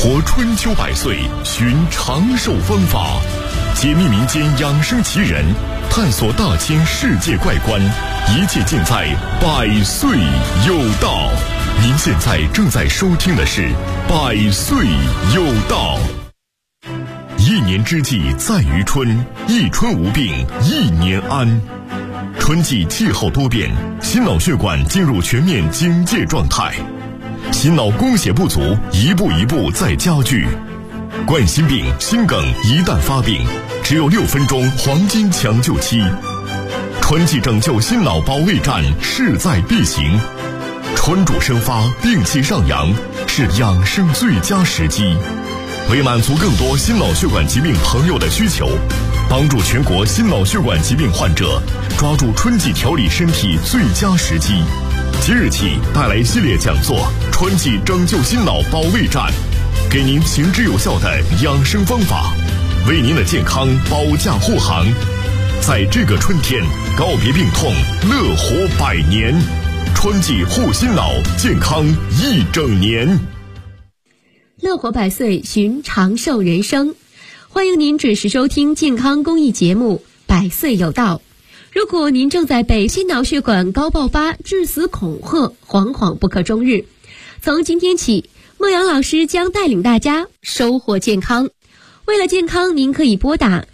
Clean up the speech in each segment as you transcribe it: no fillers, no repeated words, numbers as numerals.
活春秋百岁，寻长寿方法，解密民间养生奇人，探索大千世界怪观，一切尽在百岁有道。您现在正在收听的是百岁有道。一年之计在于春，一春无病一年安。春季气候多变，心脑血管进入全面警戒状态，心脑供血不足一步一步在加剧。冠心病、心梗一旦发病，只有6分钟黄金抢救期。春季拯救心脑保卫战势在必行，春主生发，病气上扬，是养生最佳时机。为满足更多心脑血管疾病朋友的需求，帮助全国心脑血管疾病患者抓住春季调理身体最佳时机，即日起带来系列讲座《春季拯救心脑保卫战》，给您行之有效的养生方法，为您的健康保驾护航。在这个春天，告别病痛，乐活100年。春季护心脑，健康一整年。 乐活100岁，寻长寿人生。欢迎您准时收听健康公益节目《百岁有道》。如果您正在被心脑血管高爆发致死恐吓，惶惶不可终日，从今天起，孟阳老师将带领大家收获健康。为了健康，您可以拨打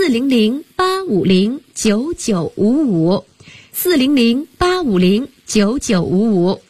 400-850-9955 400-850-9955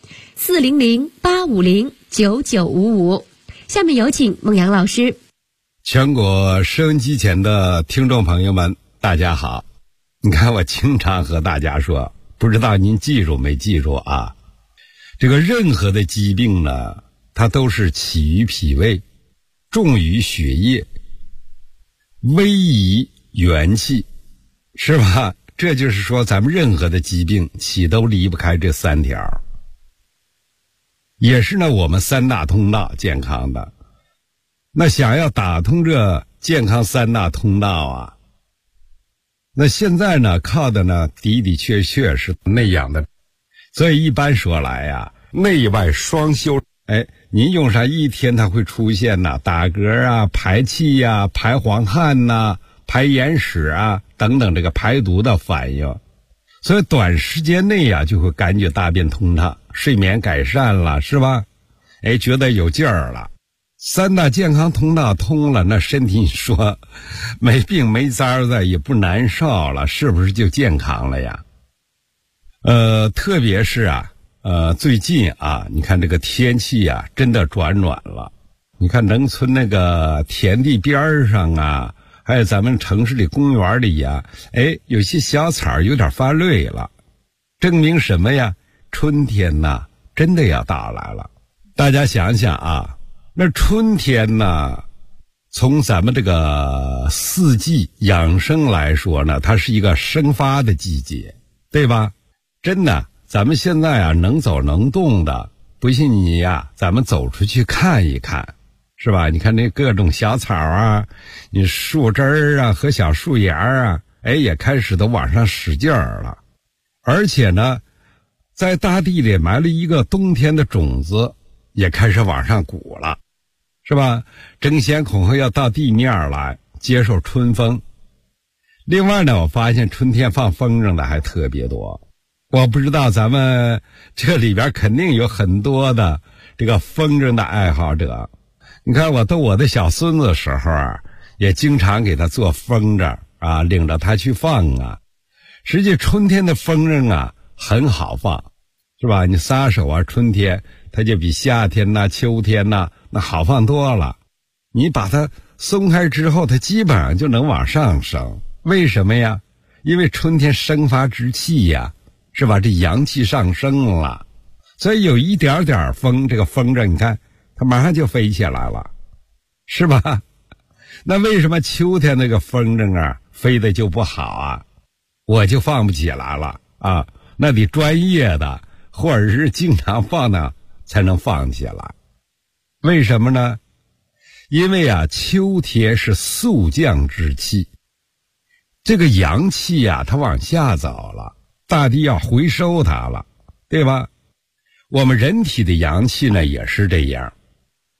400-850-9955。下面有请孟阳老师。 全国收音机前的听众朋友们，大家好。你看，我经常和大家说，不知道您记住没记住啊？这个任何的疾病呢，它都是起于脾胃，重于血液，危于元气，是吧？这就是说，咱们任何的疾病起都离不开这3条，也是呢我们3大通道健康的。那想要打通这健康3大通道啊，那现在呢靠的呢的确是内养的，所以一般说来呀，内外双修。您用上1天，它会出现打嗝啊、排气呀、排黄汗呐、排眼屎啊等等这个排毒的反应，所以短时间内呀就会感觉大便通畅，睡眠改善了，是吧？觉得有劲儿了。3大健康通道通了，那身体你说没病没灾的，也不难受了，是不是就健康了呀？特别是最近你看这个天气真的转暖了。你看农村那个田地边上还有咱们城市里公园里有些小草有点发绿了，证明什么呀？春天真的要到来了。大家想想那春天从咱们这个4季养生来说呢，它是一个生发的季节，对吧？真的，咱们现在能走能动的，不信你咱们走出去看一看，是吧？你看那各种小草你树枝和小树芽也开始都往上使劲儿了。而且呢，在大地里埋了一个冬天的种子，也开始往上鼓了，是吧？争先恐后要到地面来接受春风。另外呢，我发现春天放风筝的还特别多。我不知道咱们这里边肯定有很多的这个风筝的爱好者。你看我逗我的小孙子的时候也经常给他做风筝领着他去放实际春天的风筝很好放，是吧？你撒手春天它就比夏天秋天那好放多了。你把它松开之后，它基本上就能往上升。为什么呀？因为春天生发之气是吧？这阳气上升了，所以有一点点风，这个风筝你看它马上就飞起来了，是吧？那为什么秋天那个风筝飞的就不好我就放不起来了那得专业的或者是经常放的才能放起来。为什么呢？因为秋天是肃降之气，这个阳气它往下走了，大地要回收它了，对吧？我们人体的阳气呢也是这样，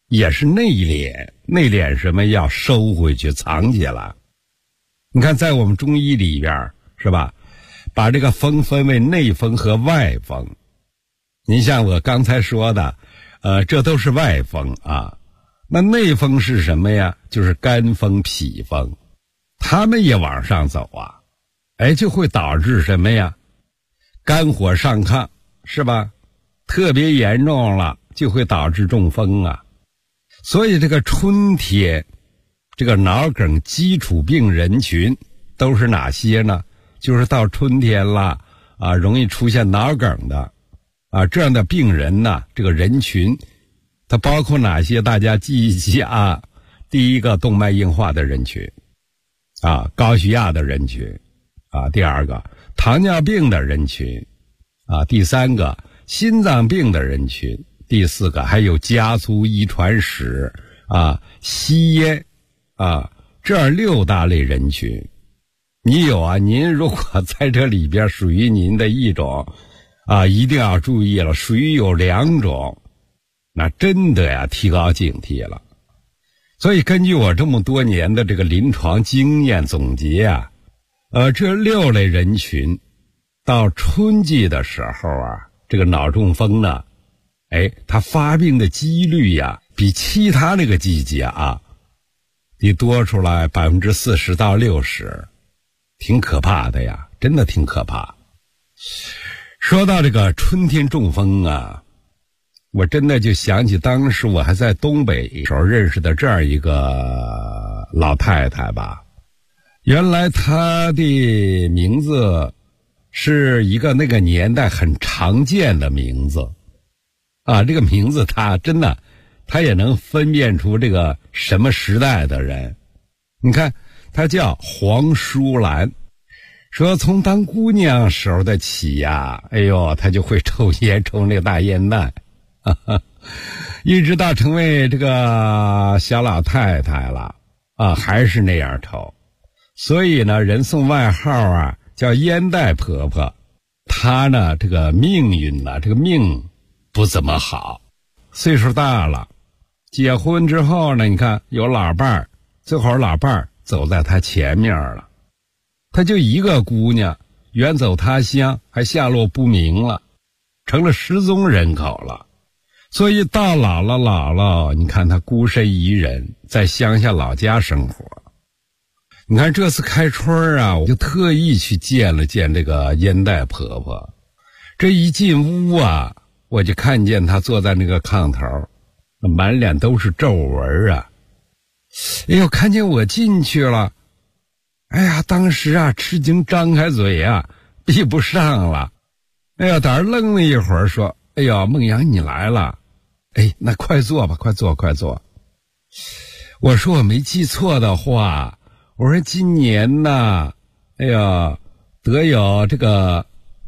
也是内敛，内敛什么要收回去藏起来。你看在我们中医里边是吧，把这个风分为内风和外风。你像我刚才说的这都是外风啊。那内风是什么呀？就是肝风脾风，他们也往上走啊，就会导致什么呀？肝火上亢是吧，特别严重了就会导致中风啊。所以这个春天这个脑梗基础病人群都是哪些呢？就是到春天了啊，容易出现脑梗的啊，这样的病人呢，这个人群它包括哪些？大家记一记啊。第一个，动脉硬化的人群啊，高血压的人群啊，第二个糖尿病的人群啊，第三个心脏病的人群，第四个还有家族遗传史啊，吸烟啊，这样6大类人群。你有啊，您如果在这里边属于您的一种啊，一定要注意了，属于有2种，那真的呀提高警惕了。所以根据我这么多年的这个临床经验总结啊，这6类人群到春季的时候啊，这个脑中风呢，它发病的几率呀，比其他那个季节啊，得多出来40%到60%，挺可怕的呀，真的挺可怕。说到这个春天中风啊，我真的就想起当时我还在东北时候认识的这样一个老太太吧。原来她的名字是一个那个年代很常见的名字啊，这个名字她真的她也能分辨出这个什么时代的人。你看她叫黄淑兰，说从当姑娘时候的起呀，她就会抽烟，抽那个大烟袋一直到成为这个小老太太了啊，还是那样抽。所以呢，人送外号啊叫烟袋婆婆。她呢这个命运呢，这个命不怎么好，岁数大了，结婚之后呢，你看有老伴儿，最后老伴儿走在她前面了，她就一个姑娘远走他乡，还下落不明了，成了失踪人口了。所以到老了，你看她孤身一人在乡下老家生活。你看这次开春啊，我就特意去见了见这个烟袋婆婆。这一进屋啊，我就看见她坐在那个炕头，满脸都是皱纹啊。看见我进去了，当时啊吃惊张开嘴啊，闭不上了。当时愣了一会儿，说孟阳你来了。那快坐吧，快坐。我说我没记错的话，我说今年呢，得有这个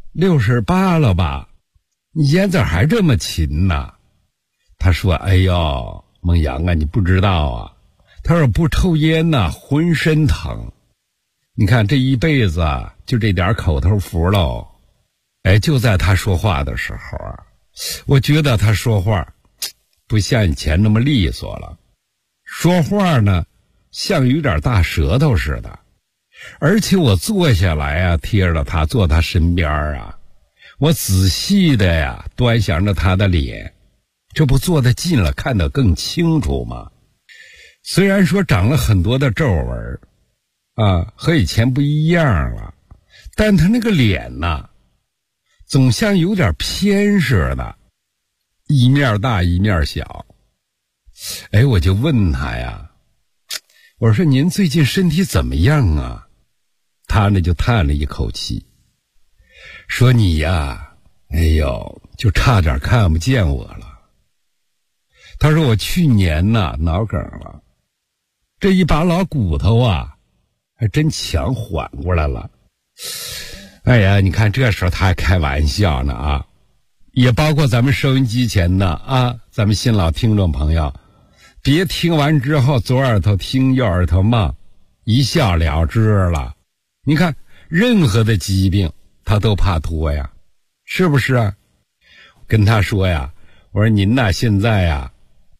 68了吧？你烟怎还这么勤呢？他说孟阳啊，你不知道啊，他说不抽烟呢，浑身疼。你看这一辈子啊，就这点口头福喽。就在他说话的时候啊，我觉得他说话不像以前那么利索了，说话呢像有点大舌头似的。而且我坐下来啊，贴着他坐他身边啊，我仔细的呀端详着他的脸，这不坐得近了看得更清楚吗？虽然说长了很多的皱纹啊，和以前不一样了，但他那个脸呢，总像有点偏似的，一面大一面小。我就问他呀，我说您最近身体怎么样啊？他呢就叹了一口气，说你呀，就差点看不见我了。他说我去年呢脑梗了，这一把老骨头啊还真强缓过来了。你看这时候他还开玩笑呢啊！也包括咱们收音机前的啊，咱们新老听众朋友，别听完之后左耳朵听右耳朵冒，一笑了之了。你看任何的疾病他都怕拖呀，是不是啊？跟他说呀，我说您呐现在呀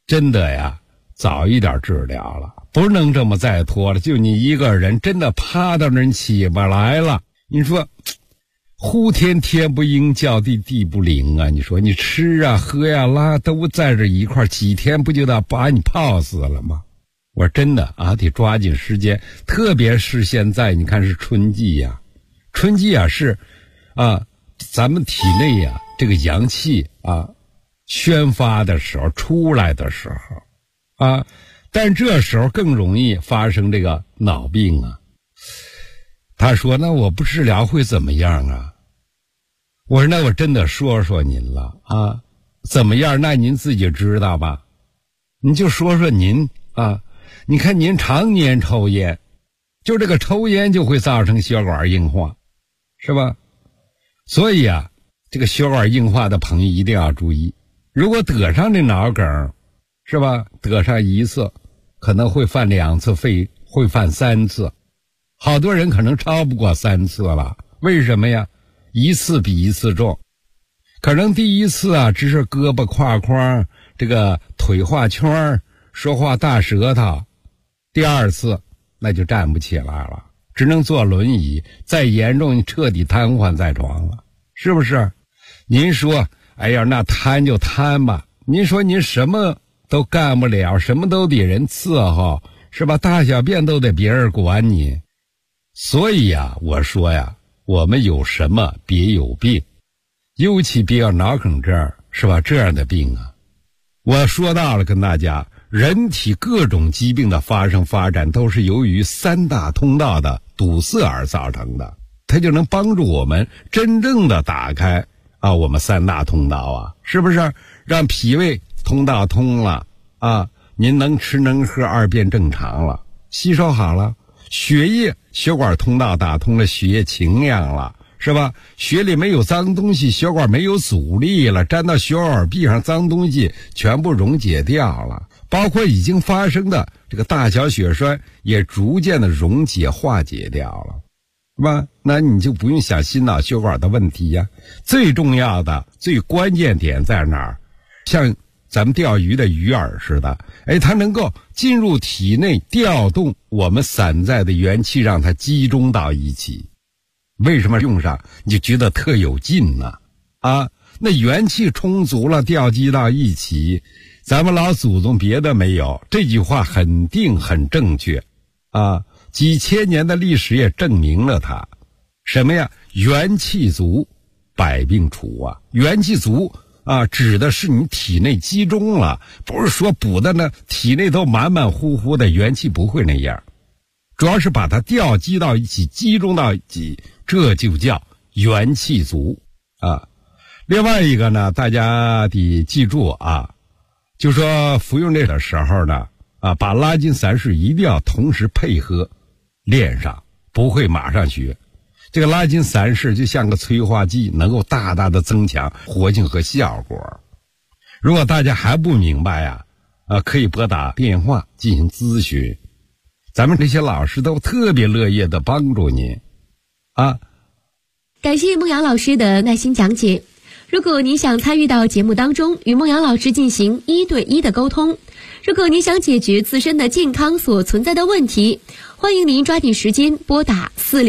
真的呀，早一点治疗了，不能这么再拖了。就你一个人，真的趴到那儿起不来了。你说，呼天天不应，叫地地不灵啊！你说你吃啊、喝呀、拉都在这一块，几天不就得把你泡死了吗？我说真的啊，得抓紧时间，特别是现在，你看是春季呀，春季啊是啊，咱们体内呀这个阳气啊宣发的时候，出来的时候啊，但这时候更容易发生这个脑病啊。他说那我不治疗会怎么样啊？我说那我真的说说您了啊，怎么样那您自己知道吧，你就说说您啊，你看您常年抽烟，就这个抽烟就会造成血管硬化，是吧？所以啊，这个血管硬化的朋友一定要注意，如果得上这脑梗，是吧？得上一次可能会犯2次，会犯3次，好多人可能超不过3次了。为什么呀？一次比一次重，可能第一次啊只是胳膊挎框，这个腿画圈，说话大舌头，第2次那就站不起来了，只能坐轮椅，再严重彻底瘫痪在床了，是不是？您说哎呀那瘫就瘫吧，您说您什么都干不了，什么都得人伺候，是吧？大小便都得别人管你。所以呀，我说呀，我们有什么别有病，尤其别有脑梗症，是吧？这样的病啊，我说到了跟大家，人体各种疾病的发生发展都是由于3大通道的堵塞而造成的，它就能帮助我们真正的打开啊我们3大通道啊，是不是？让脾胃通道通了啊，您能吃能喝，2便正常了，吸收好了，血管通道打通了，血液清亮了，是吧？血里没有脏东西，血管没有阻力了，粘到血管壁上脏东西全部溶解掉了，包括已经发生的这个大小血栓也逐渐的溶解化解掉了，是吧？那你就不用想心脑血管的问题呀。最重要的最关键点在哪儿？像咱们钓鱼的鱼饵似的，它能够进入体内，调动我们散在的元气，让它集中到一起。为什么用上你就觉得特有劲呢？啊，那元气充足了，调集到一起，咱们老祖宗别的没有，这句话很定很正确啊，几千年的历史也证明了它。什么呀？元气足，百病除啊！元气足啊，指的是你体内集中了，不是说补的呢体内都满满乎乎的，元气不会那样，主要是把它调集到一起，集中到一起，这就叫元气足啊。另外一个呢，大家得记住啊，就说服用这个时候呢啊，把拉筋散式一定要同时配合练上，不会马上学。这个拉筋散式就像个催化剂，能够大大的增强活性和效果。如果大家还不明白呀，可以拨打电话进行咨询，咱们这些老师都特别乐意的帮助您啊。 感谢孟阳老师的耐心讲解。如果您想参与到节目当中，与孟阳老师进行1对1的沟通，如果您想解决自身的健康所存在的问题，欢迎您抓紧时间拨打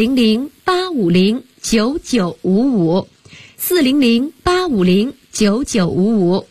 400-850-9955 400-850-9955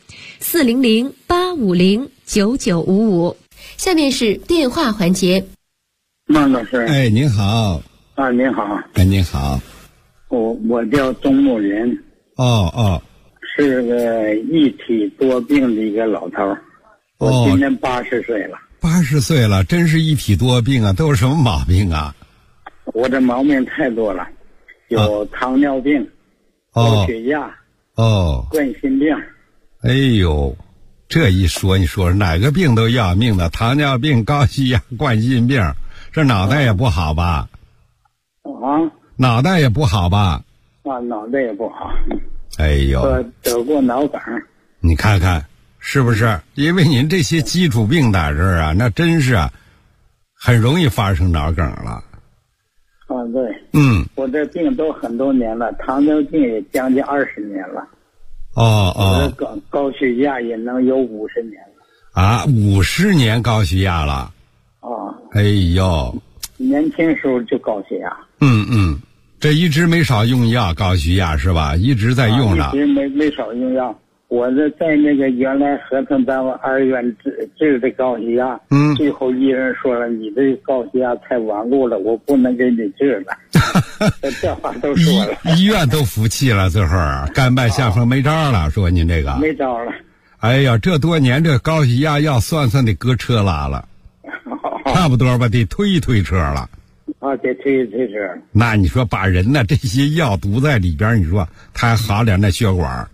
400-850-9955。下面是电话环节。 孟老师， 哎，您好。 啊，您好。 哎，您好。 我叫钟木林。是个一体多病的一个老头儿。我今年80岁了。 80岁了，真是一体多病啊！都有什么毛病啊？ 我这毛病太多了，有糖尿病、高血压、冠心病。 哎呦，这一说，你说哪个病都要命的，糖尿病、高血压、冠心病，这脑袋也不好吧？脑袋也不好吧？ 脑袋也不好。 哎呦， 我得过脑梗。 你看看是不是？因为您这些基础病在这儿啊，那真是很容易发生脑梗了。 对。我这病都很多年了，糖尿病也将近20年了。我的高血压也能有50年了。 啊，50年高血压了。 啊。 哎呦。 年轻时候就高血压。 这一直没少用药，高血压是吧？一直在用着。 一直没少用药。我这在那个原来合成单位2院治的高血压，最后医生说了，你这高血压太顽固了，我不能给你治了。这话都说了。 医院都服气了，最后甘拜下风，没招了，说您这个没招了。 哎呀，这多年这高血压药算得搁车拉了，差不多吧，得推一推车了。 啊，得推车。 那你说把人呢这些药堵在里边，你说他还好点那血管。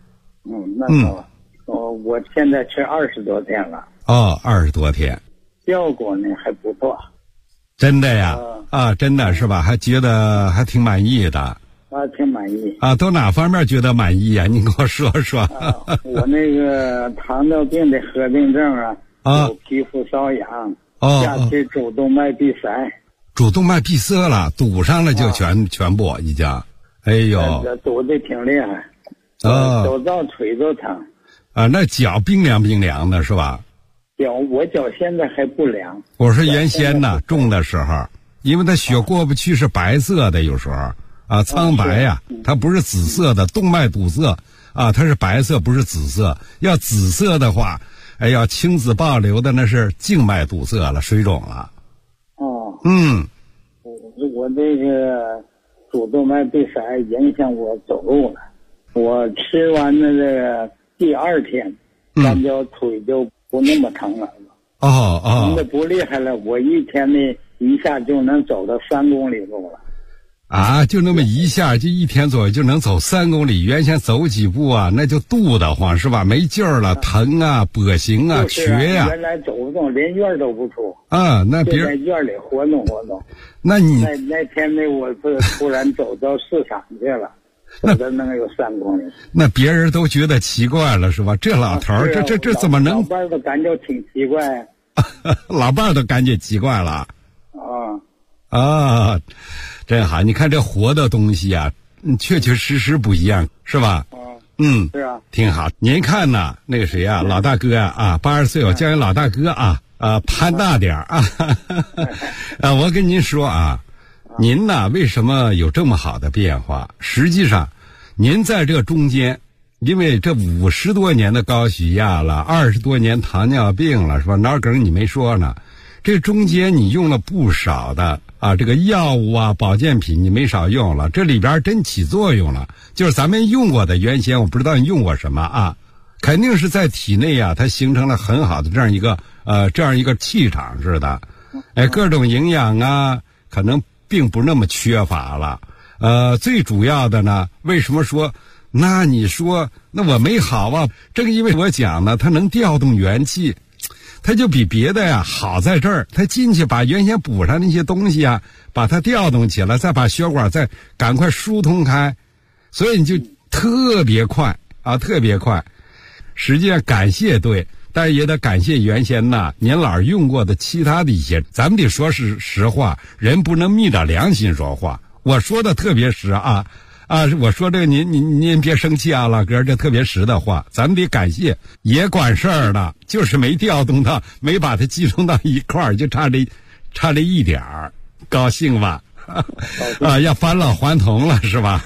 我现在吃20多天了。 哦，20多天， 效果呢还不错。 真的呀？真的是吧？还觉得还挺满意的。 挺满意。 都哪方面觉得满意啊？你跟我说说。 我那个糖尿病的合并症有皮肤瘙痒，下肢主动脉闭塞。 主动脉闭塞了，堵上了就全部已经。哎呦， 堵得挺厉害。走到腿都疼。 那脚冰凉的是吧？ 我脚现在还不凉。 我说原先呢，重的时候，因为它血过不去是白色的，有时候苍白呀，它不是紫色的，动脉堵塞它是白色，不是紫色。要紫色的话，要青紫暴流的那是静脉堵塞了，水肿了。 我这个主动脉闭塞影响我走路了。我吃完了这个第2天，感觉腿就不那么疼了。疼的不厉害了，我一天呢一下就能走到3公里路了。 就那么一下，就1天左右就能走3公里。原先走几步那就肚得慌是吧？没劲儿了，疼跛行瘸呀。 原来走不动，连院都不出。 那别在院里活动。 那你那天呢，我是突然走到市场去了。走的能有3公里。 那别人都觉得奇怪了是吧？这老头儿，这怎么能？ 老伴儿都感觉挺奇怪。 老伴儿都感觉奇怪了。真好！你看这活的东西确确实实不一样，是吧？ 是啊， 挺好。您看呢，那个谁老大哥80岁，我叫人老大哥攀大点儿我跟您说您呢为什么有这么好的变化？实际上，您在这中间，因为这50多年的高血压了，20多年糖尿病了，是吧？脑梗你没说呢，这中间你用了不少的这个药物保健品你没少用了，这里边真起作用了。就是咱们用过的，原先我不知道你用过什么肯定是在体内它形成了很好的这样一个气场似的，各种营养可能并不那么缺乏了。最主要的呢，为什么说那你说那我没好正因为我讲呢，它能调动元气，它就比别的好在这儿，它进去把原先补上那些东西把它调动起来，再把血管再赶快疏通开，所以你就特别快特别快。实际上感谢对，但是也得感谢原先您老用过的其他的一些，咱们得说是实话，人不能昧着良心说话。我说的特别实我说这个您别生气老哥，这特别实的话，咱们得感谢，也管事儿了，就是没调动到，没把它集中到一块儿，就差这一点儿，高兴吧？要返老还童了是吧？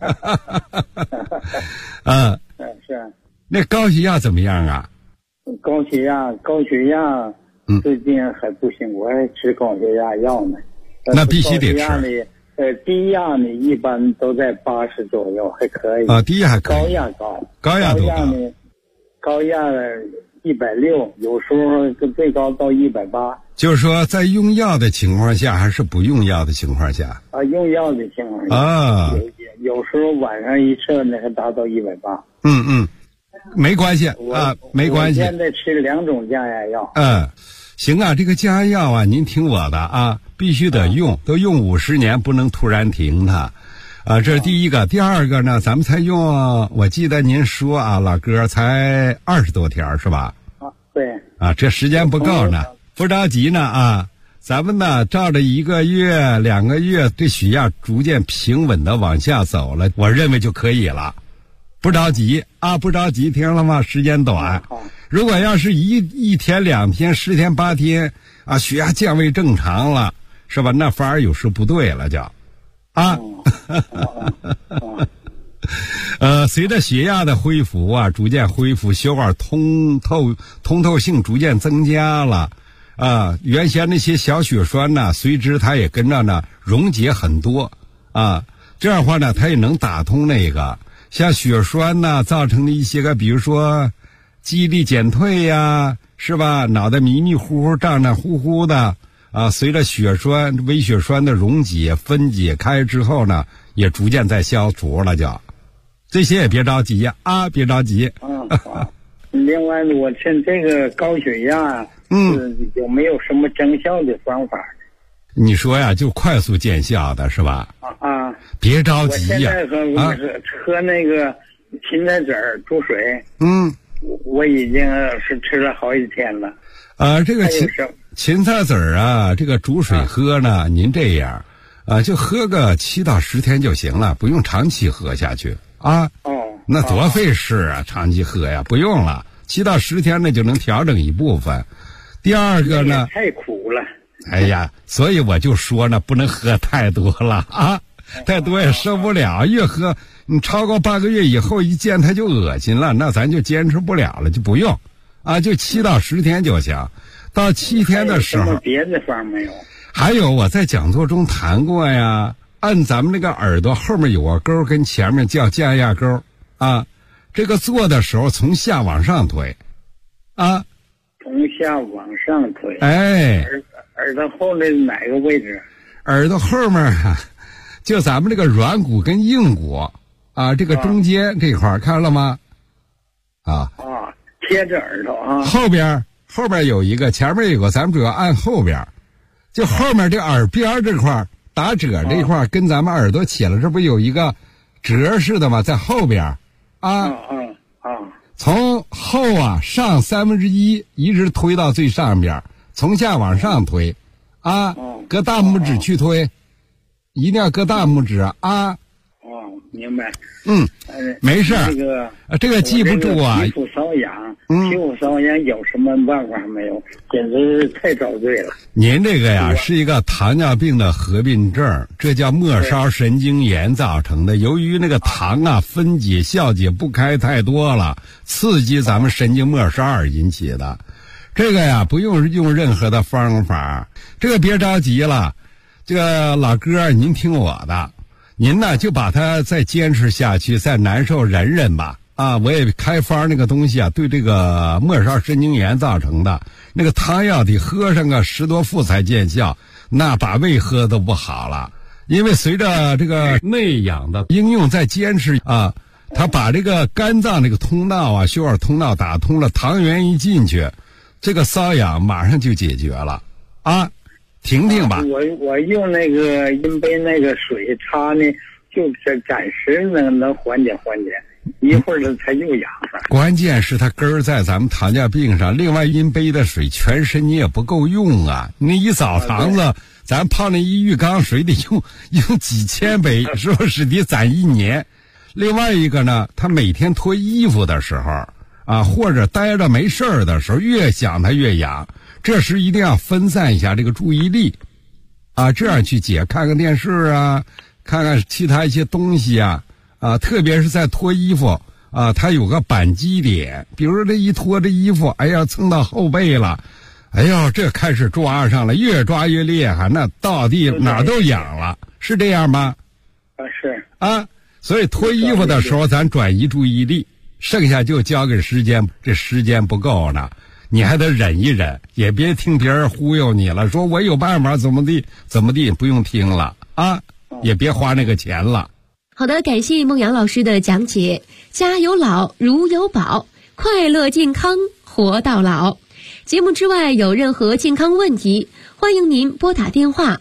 是。 那高血压怎么样高血压最近还不行，我还吃高血压药呢。 那必须得吃。 低压呢一般都在80左右，还可以。 低压还可以。高压多高？ 高压160，有时候最高到180。 就是说，在用药的情况下，还是不用药的情况下？ 用药的情况下。有时候晚上一测呢，还达到180。 没关系没关系。 我现在吃2种降压药。 行这个降压药您听我的必须得用，都用50年，不能突然停它。这是第一个。第二个呢，咱们才用，我记得您说老哥才20多天是吧？ 对。 这时间不够呢，不着急呢咱们呢照着1个月、2个月，这血压逐渐平稳的往下走了，我认为就可以了。不着急不着急，听了吗？时间短。 如果要是一天2天10天8天啊，血压降为正常了，是吧？那反而有时不对了，就啊。随着血压的恢复啊，逐渐恢复，血管通透性逐渐增加了啊。原先那些小血栓呢，随之它也跟着呢溶解很多啊。这样的话呢，它也能打通那个像血栓呢造成的一些个，比如说记忆力减退呀，是吧？脑袋迷迷糊糊、胀胀乎乎的啊。随着微血栓的溶解、分解开之后呢，也逐渐在消除了就。这些也别着急呀，别着急。 另外，我趁这个高血压，有没有什么增效的方法？ 你说呀，就快速见效的是吧？别着急呀。 我现在喝那个芹菜籽儿煮水。我已经是吃了好几天了。 这个芹菜籽儿啊，这个煮水喝呢，您这样就喝个7到10天就行了，不用长期喝下去。那多费事啊！长期喝呀，不用了，7到10天呢就能调整一部分。第二个呢， 太苦了。 哎呀，所以我就说呢，不能喝太多了啊，太多也受不了。越喝你超过半个月以后，一见它就恶心了，那咱就坚持不了了，就不用就7到10天就行。到7天的时候， 别的方没有。 还有我在讲座中谈过呀。按咱们那个耳朵后面有个沟，跟前面叫降压沟这个做的时候从下往上推从下往上推。耳朵后的哪个位置？ 耳朵后面就咱们这个软骨跟硬骨这个中间这块看了吗？ 贴着耳朵后边有一个，前面有个，咱们主要按后边，就后面这耳边这块。打褶这块跟咱们耳朵起了，这不有一个褶似的吗？在后边从后上1/3，一直推到最上边，从下往上推搁大拇指去推，一定要搁大拇指明白。 没事。这个记不住皮肤瘙痒，有什么办法没有？简直是太遭罪了。 您这个呀是一个糖尿病的合并症，这叫末梢神经炎造成的。由于那个糖分解酵解不开太多了，刺激咱们神经末梢而引起的。这个呀不用任何的方法，这个别着急了。这个老哥，您听我的。您呢就把它再坚持下去，再难受忍忍吧我也开方那个东西对这个末梢神经炎造成的那个汤药得喝上个10多副才见效，那把胃喝都不好了。因为随着这个内氧的应用再坚持它把这个肝脏这个通道血管通道打通了，糖原一进去，这个瘙痒马上就解决了听听吧。 我用那个阴杯那个水擦呢，就是暂时能缓解，一会儿它又痒了。 关键是它根儿在咱们糖尿病上。另外，阴杯的水全身你也不够用你一澡堂子，咱泡那一浴缸水得用几千杯，是不是得攒1年？另外一个呢，他每天脱衣服的时候或者待着没事儿的时候，越想它越痒。这时一定要分散一下这个注意力这样去解，看看电视看看其他一些东西特别是在脱衣服它有个扳机点，比如说这一脱这衣服，蹭到后背了，这开始抓上了，越抓越厉害，那到底哪都痒了，是这样吗？ 是所以脱衣服的时候咱转移注意力，剩下就交给时间，这时间不够呢，你还得忍一忍，也别听别人忽悠你了，说我有办法怎么地，不用听了也别花那个钱了。 好的，感谢孟阳老师的讲解。家有老如有宝，快乐健康活到老。节目之外有任何健康问题，欢迎您拨打电话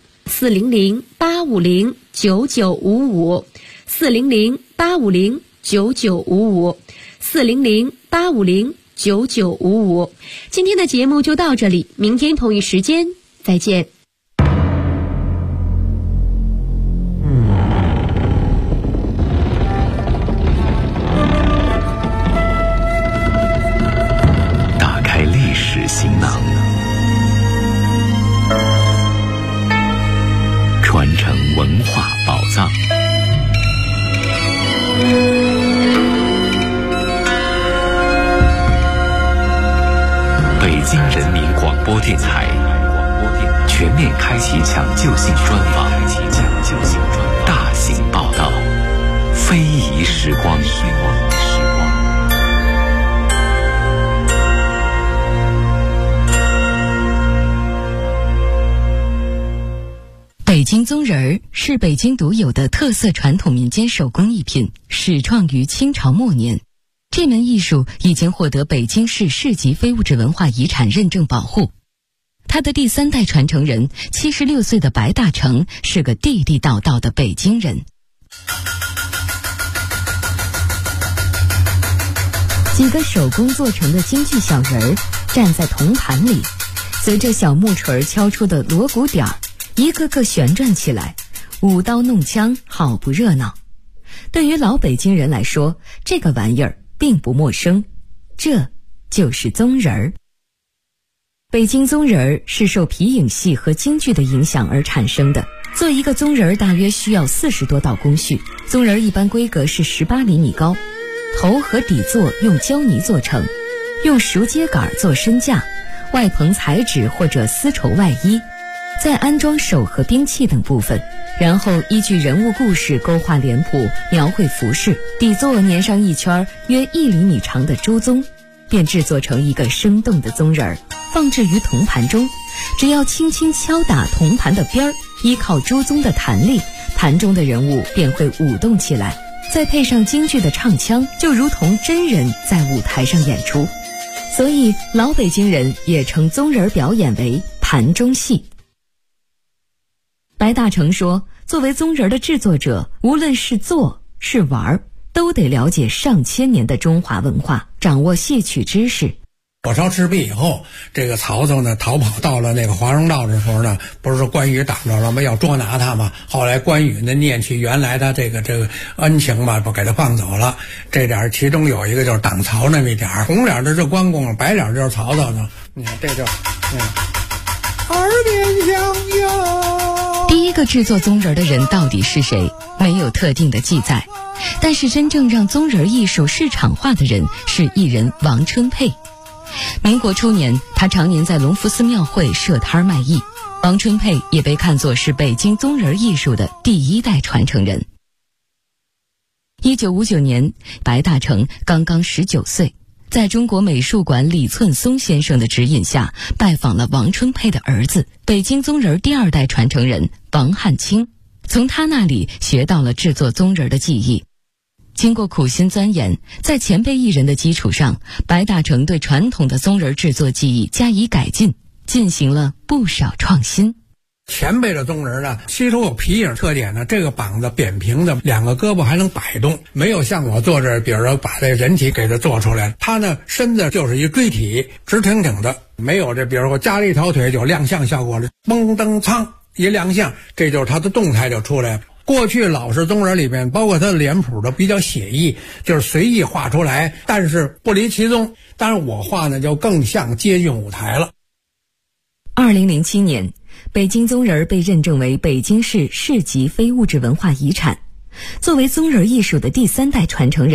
400-850-9955 400-850-9955 400-850-9955。今天的节目就到这里，明天同一时间再见。 播电台全面开启抢救性专访，大型报道，非遗时光。 北京棕人儿是北京独有的特色传统民间手工艺品，始创于清朝末年。这门艺术已经获得北京市市级非物质文化遗产认证保护。他的第3代传承人76岁的白大成是个地地道道的北京人。几个手工做成的京剧小人儿站在铜盘里，随着小木锤敲出的锣鼓点儿，一个个旋转起来，舞刀弄枪，好不热闹。对于老北京人来说，这个玩意儿并不陌生，这就是棕人儿。北京棕人儿是受皮影戏和京剧的影响而产生的。做一个棕人儿大约需要40多道工序，棕人儿一般规格是18厘米高，头和底座用胶泥做成，用熟秸秆做身架，外棚彩纸或者丝绸外衣，再安装手和兵器等部分，然后依据人物故事勾画脸谱，描绘服饰，底座粘上一圈约1厘米长的猪鬃，便制作成一个生动的棕人儿，放置于铜盘中。只要轻轻敲打铜盘的边儿，依靠猪鬃的弹力，盘中的人物便会舞动起来，再配上京剧的唱腔，就如同真人在舞台上演出。所以老北京人也称棕人表演为盘中戏。白大成说，作为棕人的制作者，无论是做是玩，都得了解上千年的中华文化，掌握戏曲知识。 火烧赤壁以后，这个曹操呢逃跑到了那个华容道的时候呢，不是说关羽挡着了吗？要捉拿他嘛。后来关羽呢念起原来他这个恩情嘛，不给他放走了。这点其中有一个就是挡曹那么一点，红脸的是关公，白脸就是曹操呢。你看这就耳边响哟。 第一个制作棕人的人到底是谁？没有特定的记载。但是真正让棕人艺术市场化的人是艺人王春佩。民国初年，他常年在隆福寺庙会设摊卖艺。王春佩也被看作是北京棕人艺术的第1代传承人。1959年，白大成刚刚19岁，在中国美术馆李寸松先生的指引下，拜访了王春佩的儿子，北京棕人第2代传承人王汉卿，从他那里学到了制作棕人的技艺。经过苦心钻研，在前辈艺人的基础上，白大成对传统的棕人制作技艺加以改进，进行了不少创新。 前辈的棕人呢，其实有皮影特点呢，这个膀子扁平的，2个胳膊还能摆动，没有像我做这，比如说把这人体给它做出来，他呢身子就是一锥体，直挺挺的，没有这比如说加了一条腿就亮相效果了，嘣噔噌一亮相，这就是他的动态就出来了。过去老式棕人里面，包括他的脸谱都比较写意，就是随意画出来，但是不离其宗。但是我画呢，就更像接近舞台了。 2007年，北京棕人被认证为北京市市级非物质文化遗产。作为棕人艺术的第3代传承人，